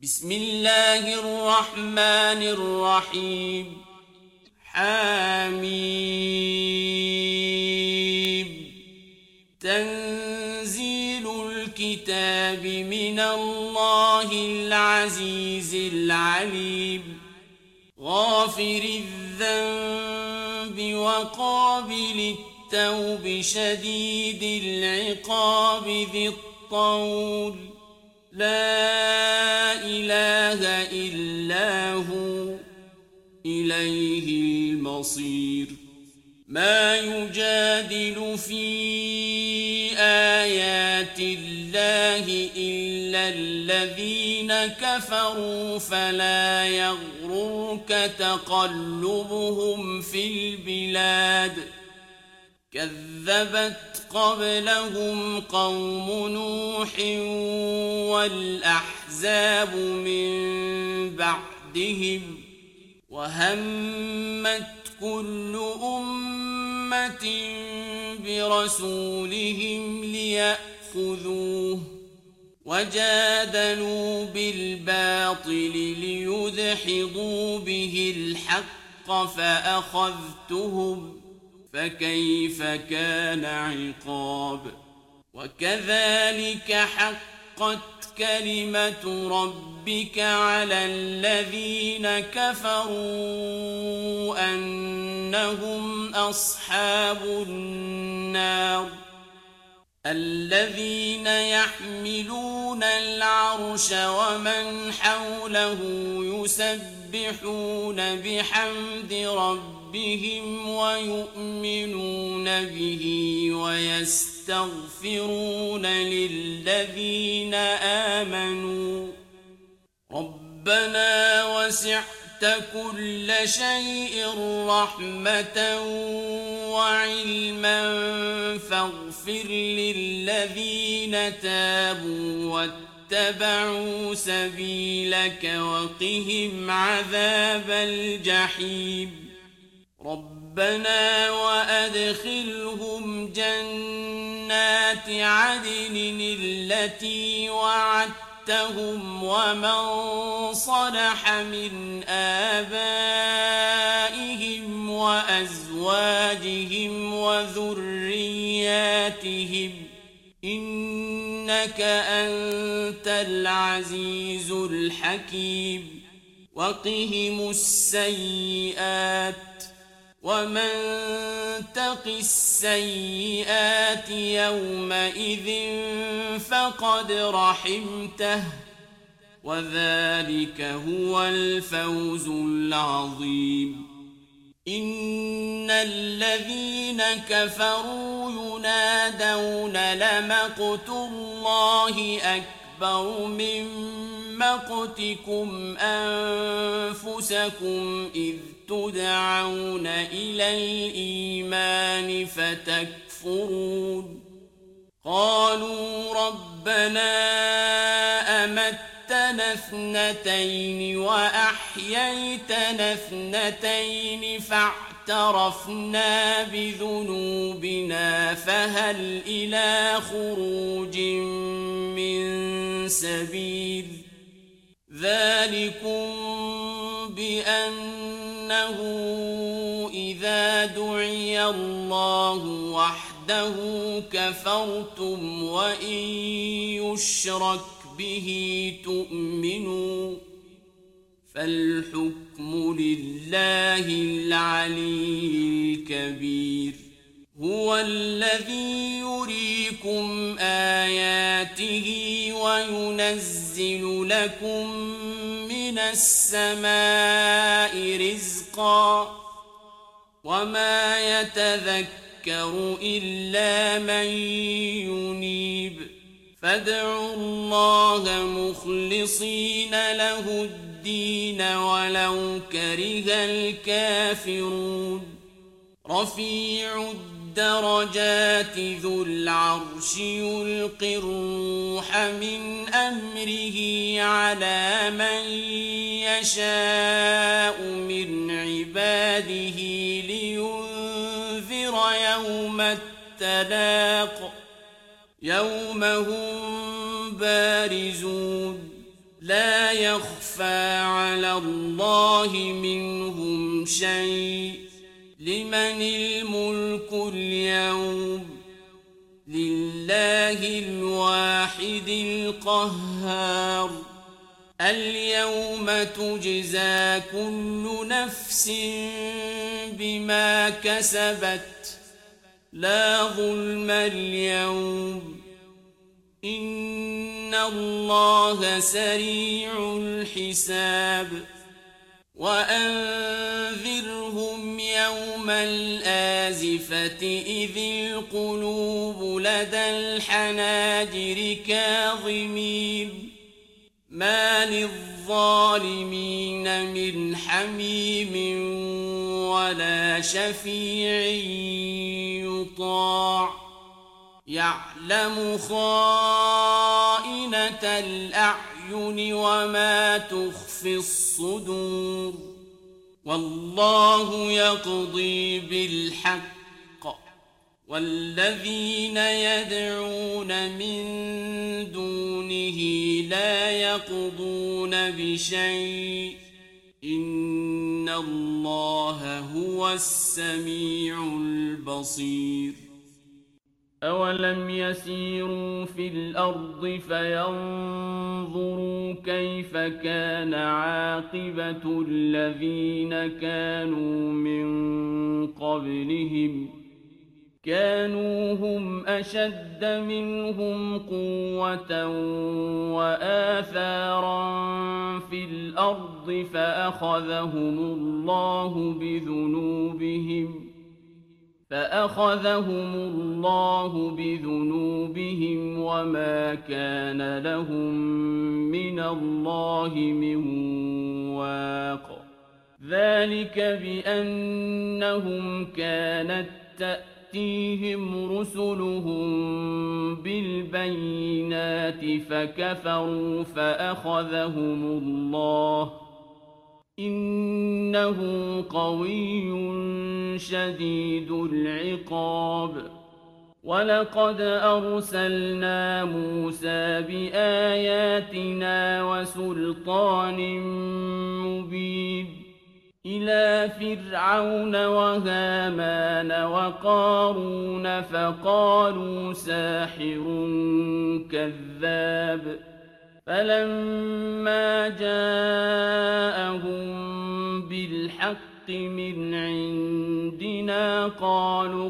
بسم الله الرحمن الرحيم. حميم. تنزيل الكتاب من الله العزيز العليم. غافر الذنب وقابل التوب شديد العقاب ذي الطول. لا إله إلا هو إليه المصير. ما يجادل في آيات الله إلا الذين كفروا فلا يغررك تقلبهم في البلاد. كذبت قبلهم قوم نوح والأحزاب من بعدهم وهمت كل أمة برسولهم ليأخذوه وجادلوا بالباطل ليدحضوا به الحق فأخذتهم فكيف كان عقاب. وكذلك حقت كلمة ربك على الذين كفروا أنهم أصحاب النار. الذين يحملون العرش ومن حوله يسبحون بحمد ربهم ويؤمنون به ويستغفرون للذين آمنوا ربنا وسعت كل شيء رحمة وعلما فاغفر للذين تابوا واتبعوا سبيلك وقهم عذاب الجحيم. ربنا وأدخلهم جنات عدن التي وعدتهم ومن صلح من آبائهم وأزواجهم وذرياتهم إنك أنت العزيز الحكيم. وقهم السيئات ومن تق السيئات يومئذ فقد رحمته وذلك هو الفوز العظيم. إن الذين كفروا ينادون لمقت الله أكبر من مقتكم أنفسكم إذ تدعون إلى الإيمان فتكفرون. قالوا ربنا أمتنا اثنتين وأحييتنا اثنتين فاعترفنا بذنوبنا فهل إلى خروج من سبيل. ذلكم بأنه إذا دعي الله وحده كفرتم وإن يشرك به تؤمنوا فالحكم لله العلي الكبير. هو الذي يريكم آياته وينزل لكم من السماء رزقا وما يتذكر إلا من ينيب. فادعوا الله مخلصين له الدين ولو كره الكافرون. رفيع الدرجات ذو العرش يلقي الروح من أمره على من يشاء من عباده لينذر يوم التلاق يوم هم بارزون لا يخفى على الله منهم شيء لمن الملك اليوم لله الواحد القهار اليوم تجزى كل نفس بما كسبت لا ظلم اليوم إن الله سريع الحساب وأنذرهم يوم الآزفة إذ القلوب لدى الحناجر كاظمين ما للظالمين من حميم ولا شفيع يطاع يعلم خائنة الأعين وما تخفي الصدور والله يقضي بالحق والذين يدعون من دونه لا يقضون بشيء إن الله هو السميع البصير أولم يسيروا في الأرض فينظروا كيف كان عاقبة الذين كانوا من قبلهم كانوا هم أشد منهم قوة وآثارا في الأرض فأخذهم الله بذنوبهم وما كان لهم من الله من واق ذلك بأنهم كانت تأتيهم رسلهم بالبينات فكفروا فأخذهم الله إنه قوي شديد العقاب ولقد أرسلنا موسى بآياتنا وسلطان مبين إلى فرعون وهامان وقارون فقالوا ساحر كذاب فلما جاءهم بالحق من عندنا قالوا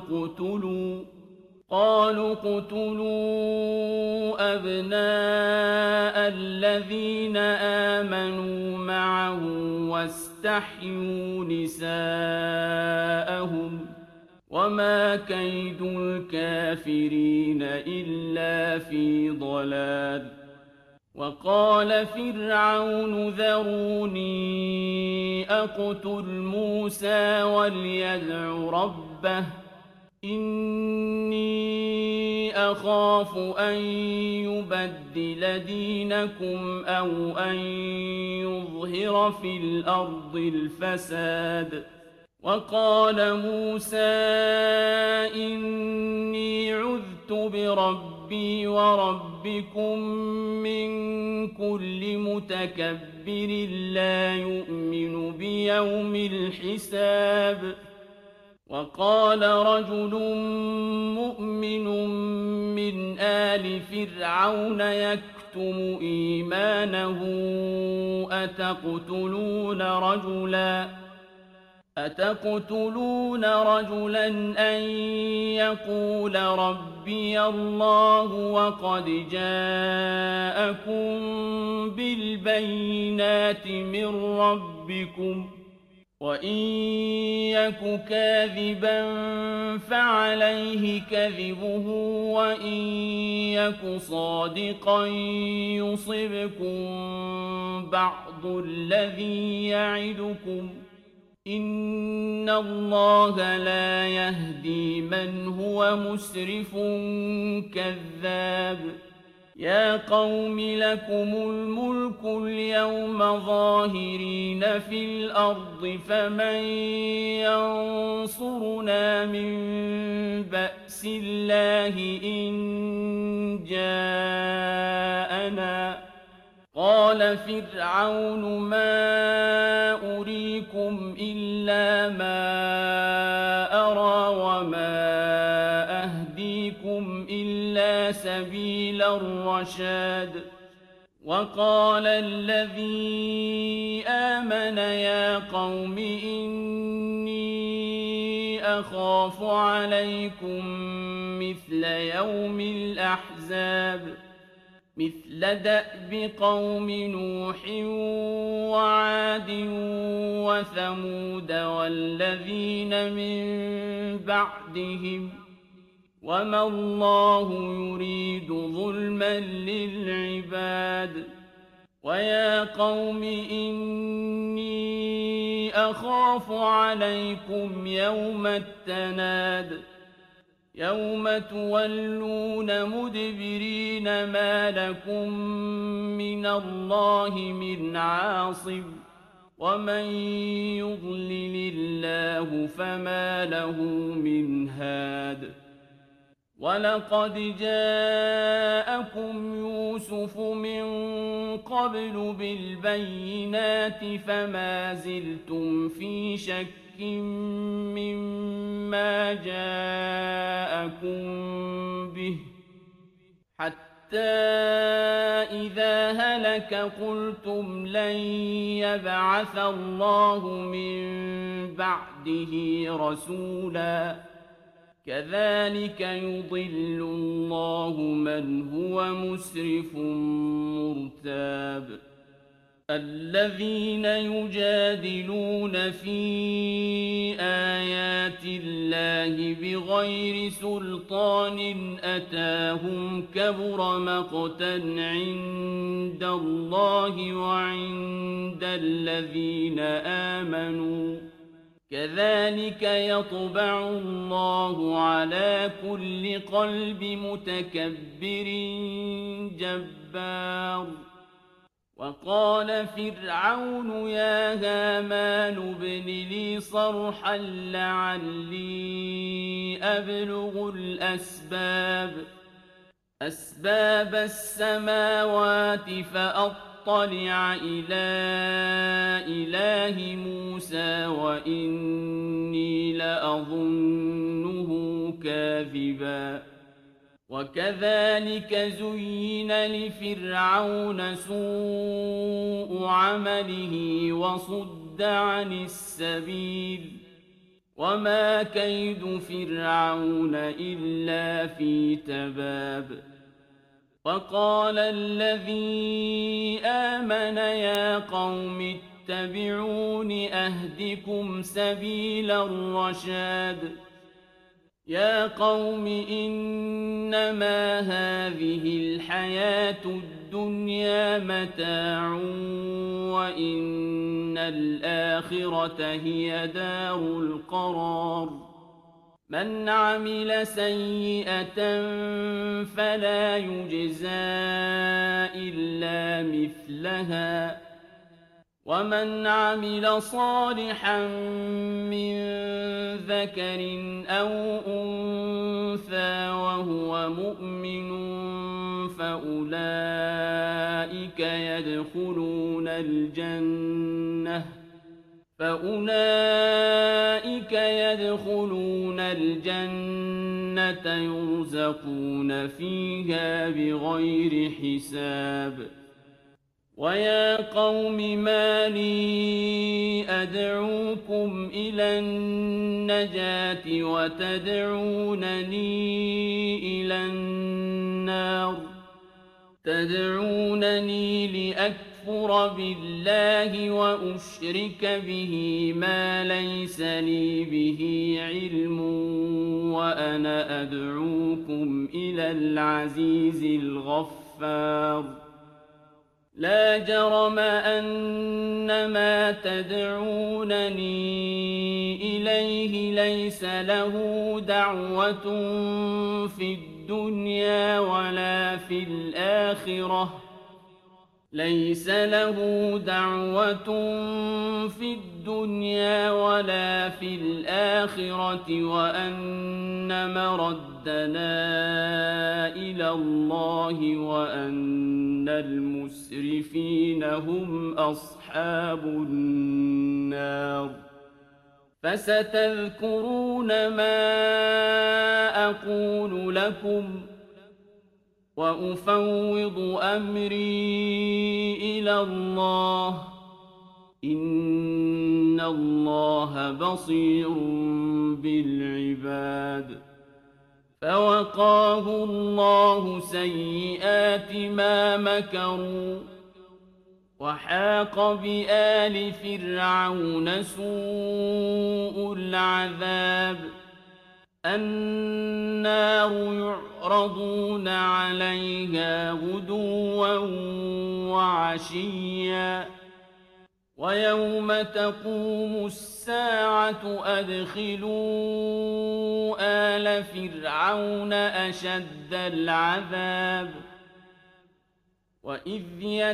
اقتلوا أبناء الذين آمنوا معه واستحيوا نساءهم وما كيد الكافرين إلا في ضلال وقال فرعون ذروني أقتل موسى وليدع ربه إني أخاف أن يبدل دينكم أو أن يظهر في الأرض الفساد وقال موسى إني عذت بربي وربكم من كل متكبر لا يؤمن بيوم الحساب وقال رجل مؤمن من آل فرعون يكتم إيمانه أتقتلون رجلا أن يقول ربي الله وقد جاءكم بالبينات من ربكم وإن يك كاذبا فعليه كذبه وإن يك صادقا يصبكم بعض الذي يعدكم إن الله لا يهدي من هو مسرف كذاب يا قوم لكم الملك اليوم ظاهرين في الأرض فمن ينصرنا من بأس الله إن جاءنا وقال فرعون ما أريكم إلا ما أرى وما أهديكم إلا سبيل الرشاد وقال الذي آمن يا قوم إني أخاف عليكم مثل يوم الأحزاب مثل دأب قوم نوح وعاد وثمود والذين من بعدهم وما الله يريد ظلما للعباد ويا قوم إني أخاف عليكم يوم التناد يوم تولون مدبرين ما لكم من الله من عاصم ومن يضلل الله فما له من هاد ولقد جاءكم يوسف من قبل بالبينات فما زلتم في شك مما جاءكم به حتى إذا هلك قلتم لن يبعث الله من بعده رسولا كذلك يضل الله من هو مسرف مرتاب الذين يجادلون في آيات الله بغير سلطان أتاهم كبر مقتا عند الله وعند الذين آمنوا كذلك يطبع الله على كل قلب متكبر جبار وقال فرعون يا هامان ابن لي صرحا لعلي أبلغ أسباب السماوات فأطلع إلى إله موسى وإني لأظنه كاذبا وكذلك زين لفرعون سوء عمله وصد عن السبيل وما كيد فرعون إلا في تباب وقال الذي آمن يا قوم اتبعون أهدكم سبيل الرشاد يا قوم إنما هذه الحياة الدنيا متاع وإن الآخرة هي دار القرار من عمل سيئة فلا يجزى إلا مثلها ومن عمل صالحا من ذكر أو أنثى وهو مؤمن فأولئك يدخلون الجنة يرزقون فيها بغير حساب ويا قوم ما لي أدعوكم إلى النجاة وتدعونني إلى النار تدعونني لأكفر بالله وأشرك به ما ليس لي به علم وأنا أدعوكم إلى العزيز الغفار لا جرم أن ما تدعونني إليه ليس له دعوة في الدنيا ولا في الآخرة ليس له دعوة في الدنيا ولا في الآخرة وأن مردنا إلى الله وأن المسرفين هم أصحاب النار فستذكرون ما أقول لكم وأفوض أمري إلى الله إن الله بصير بالعباد فوقاه الله سيئات ما مكروا وحاق بآل فرعون سوء العذاب النار يعرضون عليها غدوا وعشيا ويوم تقوم الساعة أدخلوا آل فرعون أشد العذاب وإذ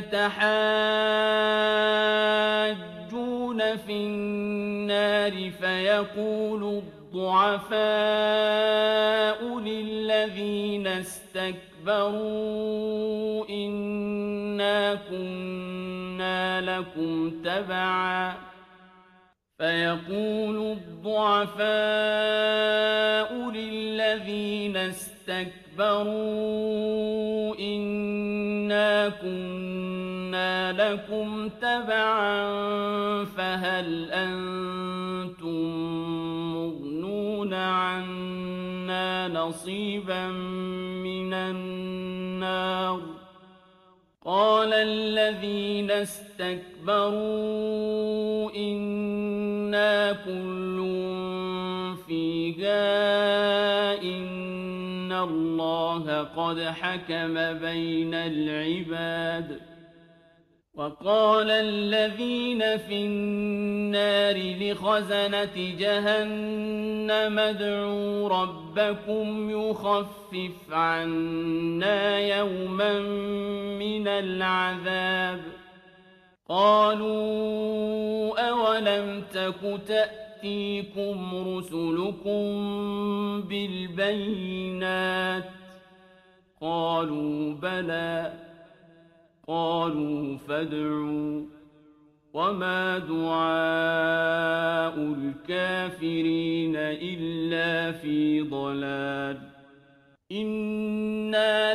يتحاجون في النار فيقول الضعفاء للذين استكبروا إنا كنا لكم تبعا فيقول الضعفاء للذين استكبروا إنا كنا لكم تبعا فهل أنتم مغنون عنا نصيبا من النار قال الذين استكبروا إنا كل فيها إن الله قد حكم بين العباد وقال الذين في النار لخزنة جهنم ادعوا ربكم يخفف عنا يوما من العذاب قالوا أولم تك تأتيكم رسلكم بالبينات قالوا بلى قالوا فادعوا وما دعاء الكافرين إلا في ضلال إنا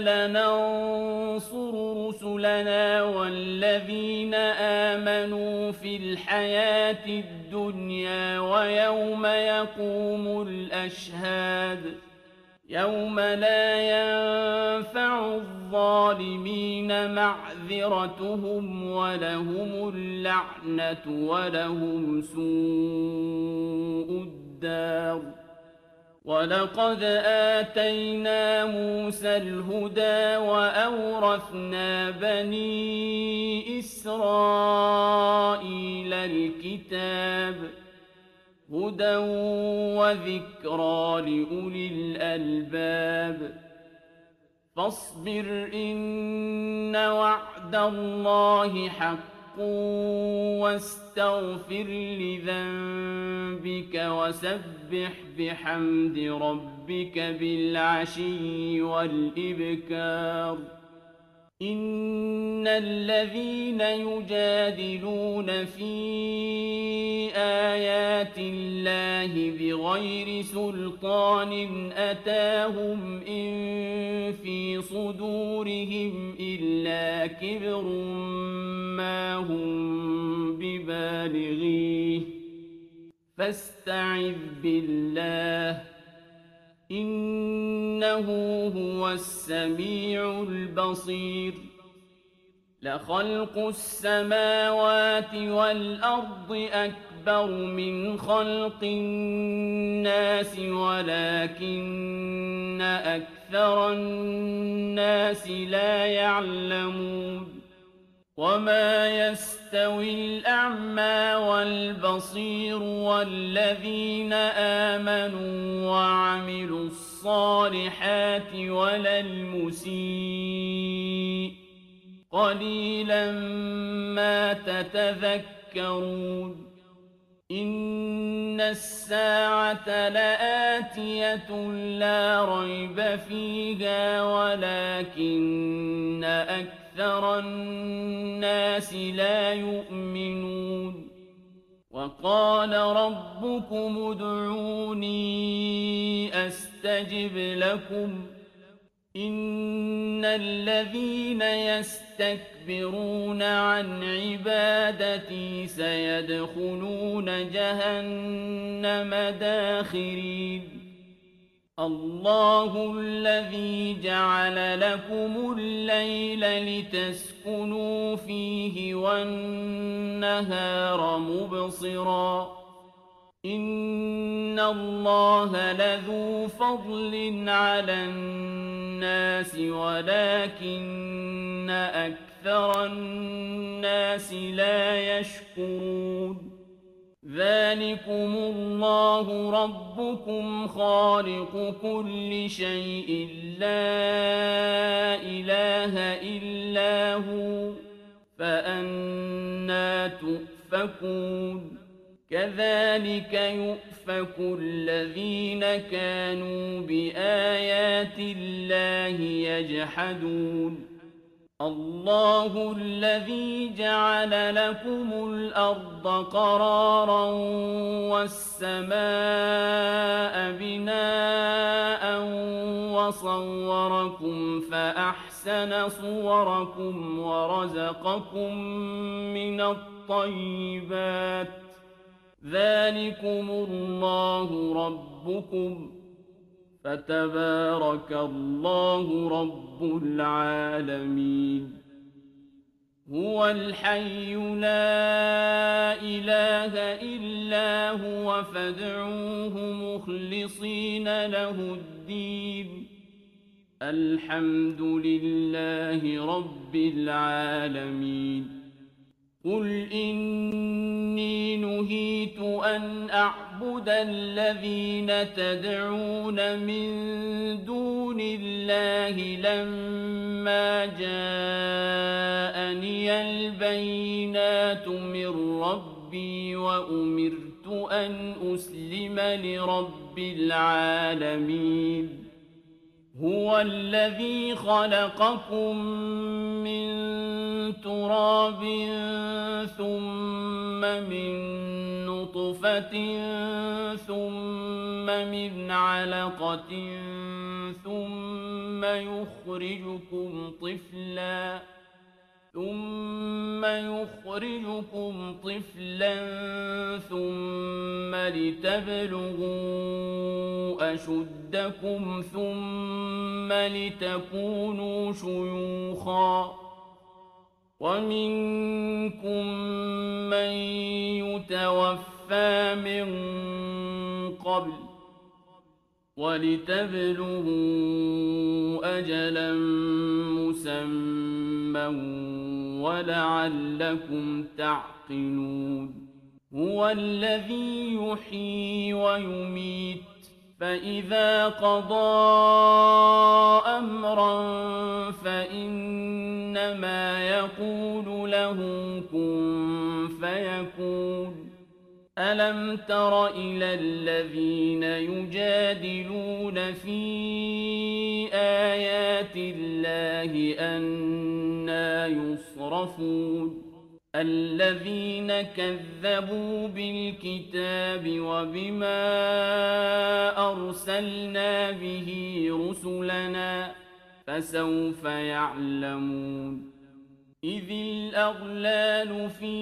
لننصر رسلنا والذين آمنوا في الحياة الدنيا ويوم يقوم الأشهاد يوم لا ينفع الظالمين معذرتهم ولهم اللعنة ولهم سوء الدار ولقد آتينا موسى الهدى وأورثنا بني إسرائيل الكتاب هدى وذكرى لأولي الألباب فاصبر إن وعد الله حق واستغفر لذنبك وسبح بحمد ربك بالعشي والإبكار إن الذين يجادلون في آيات الله بغير سلطان أتاهم إن في صدورهم إلا كبر ما هم ببالغيه فاستعذ بالله إنه هو السميع البصير لخلق السماوات والأرض أكبر من خلق الناس ولكن أكثر الناس لا يعلمون وما يستوي الأعمى والبصير والذين آمنوا وعملوا الصالحات ولا المسيء قليلا ما تتذكرون إن الساعة لآتية لا ريب فيها ولكن أكثر الناس لا يؤمنون وقال ربكم ادعوني أستجب لكم إن الذين يستكبرون عن عبادتي سيدخلون جهنم داخرين الله الذي جعل لكم الليل لتسكنوا فيه والنهار مبصرا إن الله لذو فضل على الناس ولكن أكثر الناس لا يشكرون ذلكم الله ربكم خالق كل شيء لا إله إلا هو فأنى تؤفكون كذلك يؤفك الذين كانوا بآيات الله يجحدون الله الذي جعل لكم الأرض قرارا والسماء بناء وصوركم فأحسن صوركم ورزقكم من الطيبات ذلكم الله ربكم فتبارك الله رب العالمين هو الحي لا إله إلا هو فادعوه مخلصين له الدين الحمد لله رب العالمين قل إني نهيت أن أعبد الذين تدعون من دون الله لما جاءني البينات من ربي وأمرت أن أسلم لرب العالمين هو الذي خلقكم من تراب ثم من نطفة ثم من علقة ثم يخرجكم طفلا ثم لتبلغوا أشدكم ثم لتكونوا شيوخا ومنكم من يتوفى من قبل ولتبلغوا أجلا مسمى ولعلكم تعقلون هو الذي يحيي ويميت فإذا قضى أمرا فإنما يقول له كن فيكون ألم تر إلى الذين يجادلون في آيات الله أنى يصرفون الذين كذبوا بالكتاب وبما أرسلنا به رسلنا فسوف يعلمون إذ الأغلال في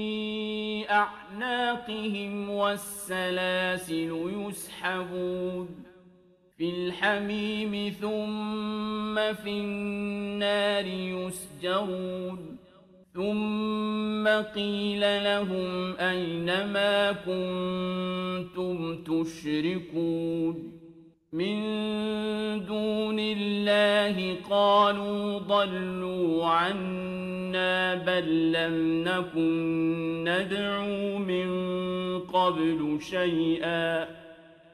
أعناقهم والسلاسل يسحبون في الحميم ثم في النار يسجرون ثم قيل لهم أين ما كنتم تشركون من دون الله قالوا ضلوا عنا بل لم نكن ندعو من قبل شيئا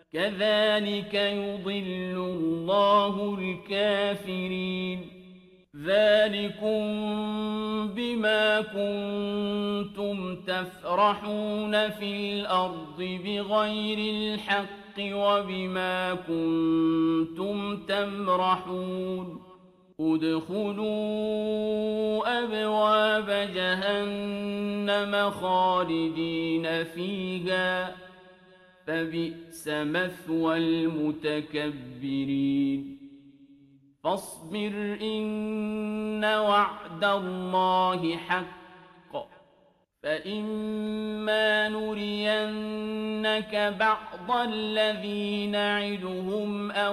كذلك يضل الله الكافرين ذلكم بما كنتم تفرحون في الأرض بغير الحق وبما كنتم تمرحون ادخلوا أبواب جهنم خالدين فيها فبئس مثوى المتكبرين فاصبر إن وعد الله حق فإما نرينك بعض الذي نعدهم أو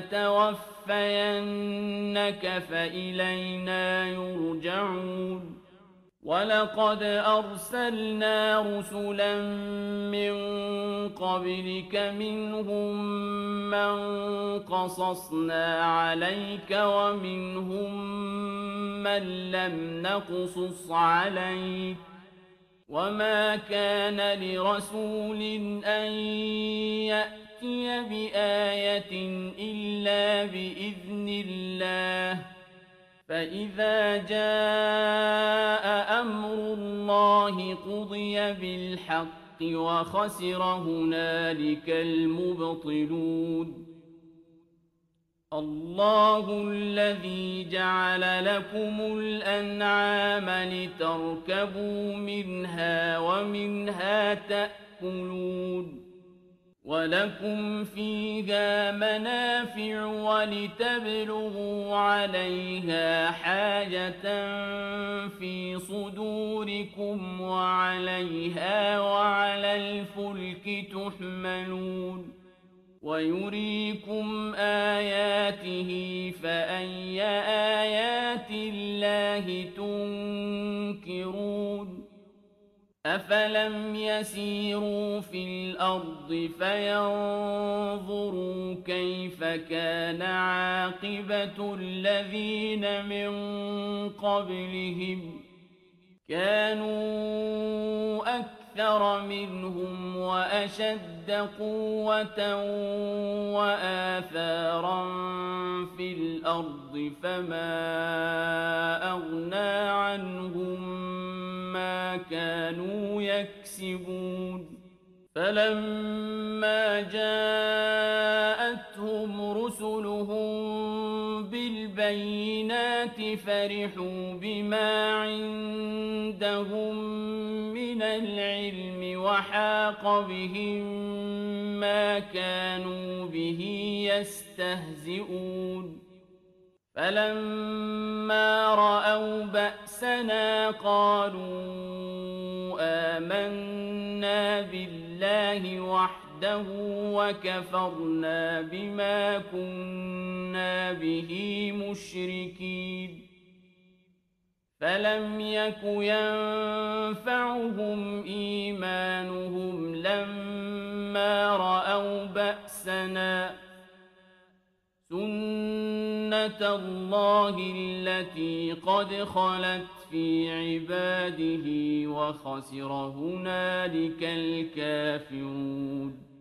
نتوفينك فإلينا يرجعون ولقد أرسلنا رسلا من قبلك منهم من قصصنا عليك ومنهم من لم نقصص عليك وما كان لرسول أن يأتي بآية إلا بإذن الله فإذا جاء أمر الله قضي بالحق وخسر هنالك المبطلون الله الذي جعل لكم الأنعام لتركبوا منها ومنها تأكلون ولكم فيها منافع ولتبلغوا عليها حاجة في صدوركم وعليها وعلى الفلك تحملون ويريكم آياته فأي آيات الله تنكرون أفلم يسيروا في الأرض فينظروا كيف كان عاقبة الذين من قبلهم كانوا أكثر منهم وأشد قوة وآثارا في الأرض فما أغنى عنهم ما كانوا يكسبون فلما جاءتهم رسلهم بالبينات فرحوا بما عندهم من العلم وحاق بهم ما كانوا به يستهزئون فلما رأوا بأسنا قالوا آمنا بالله وحده وكفرنا بما كنا به مشركين فلم يك ينفعهم إيمانهم لما رأوا بأسنا سنة الله التي قد خلت في عباده وخسر هنالك الكافرون